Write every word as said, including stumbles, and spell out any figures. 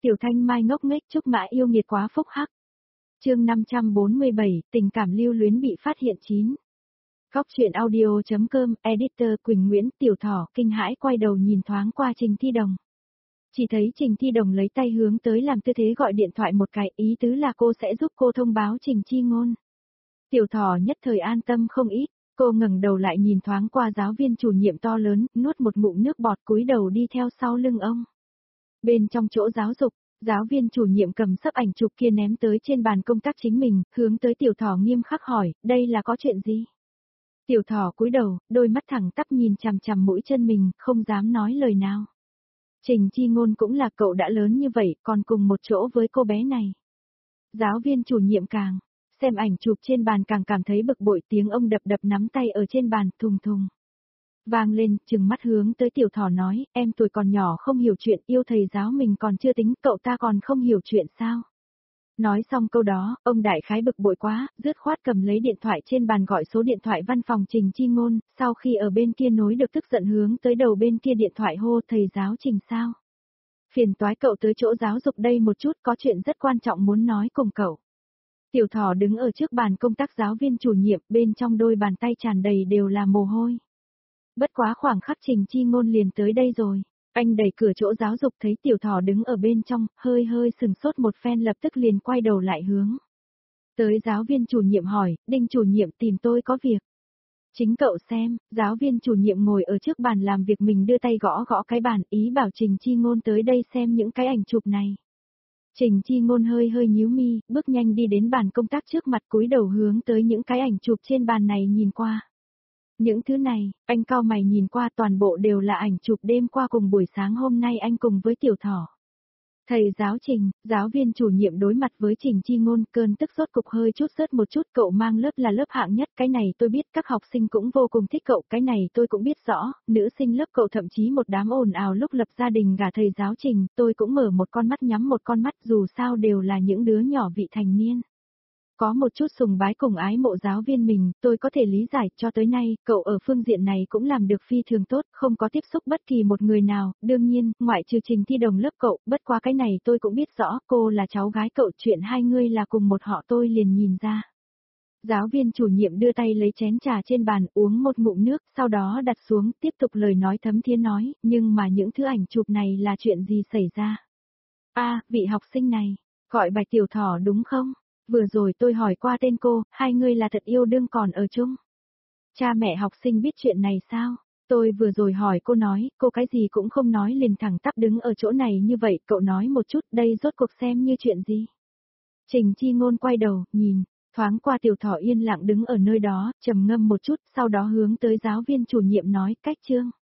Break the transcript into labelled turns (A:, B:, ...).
A: Tiểu Thanh Mai ngốc nghếch Trúc Mã yêu nghiệt quá phúc hắc. Chương năm trăm bốn mươi bảy, tình cảm lưu luyến bị phát hiện chín. Góc truyện audio.com, editor Quỳnh Nguyễn. Tiểu Thỏ kinh hãi quay đầu nhìn thoáng qua Trình Thi Đồng. Chỉ thấy Trình Thi Đồng lấy tay hướng tới làm tư thế gọi điện thoại một cái, ý tứ là cô sẽ giúp cô thông báo Trình Chi Ngôn. Tiểu Thỏ nhất thời an tâm không ít, cô ngẩng đầu lại nhìn thoáng qua giáo viên chủ nhiệm to lớn, nuốt một ngụm nước bọt cúi đầu đi theo sau lưng ông. Bên trong chỗ giáo dục, giáo viên chủ nhiệm cầm sấp ảnh chụp kia ném tới trên bàn công tác chính mình, hướng tới Tiểu Thỏ nghiêm khắc hỏi, đây là có chuyện gì? Tiểu Thỏ cúi đầu, đôi mắt thẳng tắp nhìn chằm chằm mũi chân mình, không dám nói lời nào. Trình Chi Ngôn cũng là cậu đã lớn như vậy, còn cùng một chỗ với cô bé này. Giáo viên chủ nhiệm càng xem ảnh chụp trên bàn càng cảm thấy bực bội, tiếng ông đập đập nắm tay ở trên bàn, thùng thùng vang lên, trừng mắt hướng tới Tiểu Thỏ nói, em tuổi còn nhỏ không hiểu chuyện, yêu thầy giáo mình còn chưa tính, cậu ta còn không hiểu chuyện sao? Nói xong câu đó, ông đại khái bực bội quá, dứt khoát cầm lấy điện thoại trên bàn gọi số điện thoại văn phòng Trình Chi Ngôn, sau khi ở bên kia nối được tức giận hướng tới đầu bên kia điện thoại hô, thầy giáo Trình sao? Phiền toái cậu tới chỗ giáo dục đây một chút, có chuyện rất quan trọng muốn nói cùng cậu. Tiểu Thỏ đứng ở trước bàn công tác giáo viên chủ nhiệm, bên trong đôi bàn tay tràn đầy đều là mồ hôi. Bất quá khoảng khắc Trình Chi Ngôn liền tới đây rồi. Anh đẩy cửa chỗ giáo dục thấy Tiểu Thỏ đứng ở bên trong, hơi hơi sừng sốt một phen lập tức liền quay đầu lại hướng. Tới giáo viên chủ nhiệm hỏi, Đinh chủ nhiệm tìm tôi có việc. Chính cậu xem, giáo viên chủ nhiệm ngồi ở trước bàn làm việc mình đưa tay gõ gõ cái bàn, ý bảo Trình Chi Ngôn tới đây xem những cái ảnh chụp này. Trình Chi Ngôn hơi hơi nhíu mi, bước nhanh đi đến bàn công tác trước mặt cúi đầu hướng tới những cái ảnh chụp trên bàn này nhìn qua. Những thứ này, anh cau mày nhìn qua toàn bộ đều là ảnh chụp đêm qua cùng buổi sáng hôm nay anh cùng với Tiểu Thỏ. Thầy giáo Trình, giáo viên chủ nhiệm đối mặt với Trình Chi Ngôn, cơn tức sốt cục hơi chút sớt một chút, cậu mang lớp là lớp hạng nhất, cái này tôi biết, các học sinh cũng vô cùng thích cậu, cái này tôi cũng biết rõ, nữ sinh lớp cậu thậm chí một đám ồn ào lúc lập gia đình gả thầy giáo Trình, tôi cũng mở một con mắt nhắm một con mắt, dù sao đều là những đứa nhỏ vị thành niên. Có một chút sùng bái cùng ái mộ giáo viên mình, tôi có thể lý giải, cho tới nay, cậu ở phương diện này cũng làm được phi thường tốt, không có tiếp xúc bất kỳ một người nào, đương nhiên, ngoại trừ Trình Thi Đồng lớp cậu, bất quá cái này tôi cũng biết rõ, cô là cháu gái cậu, chuyện hai người là cùng một họ tôi liền nhìn ra. Giáo viên chủ nhiệm đưa tay lấy chén trà trên bàn, uống một ngụm nước, sau đó đặt xuống, tiếp tục lời nói thấm thía nói, nhưng mà những thứ ảnh chụp này là chuyện gì xảy ra? A, vị học sinh này, gọi Bạch Tiểu Thỏ đúng không? Vừa rồi tôi hỏi qua tên cô, hai người là thật yêu đương còn ở chung. Cha mẹ học sinh biết chuyện này sao? Tôi vừa rồi hỏi cô nói, cô cái gì cũng không nói liền thẳng tắp đứng ở chỗ này như vậy, cậu nói một chút đây rốt cuộc xem như chuyện gì? Trình Chi Ngôn quay đầu, nhìn, thoáng qua Tiểu Thỏ yên lặng đứng ở nơi đó, trầm ngâm một chút, sau đó hướng tới giáo viên chủ nhiệm nói, cách chương.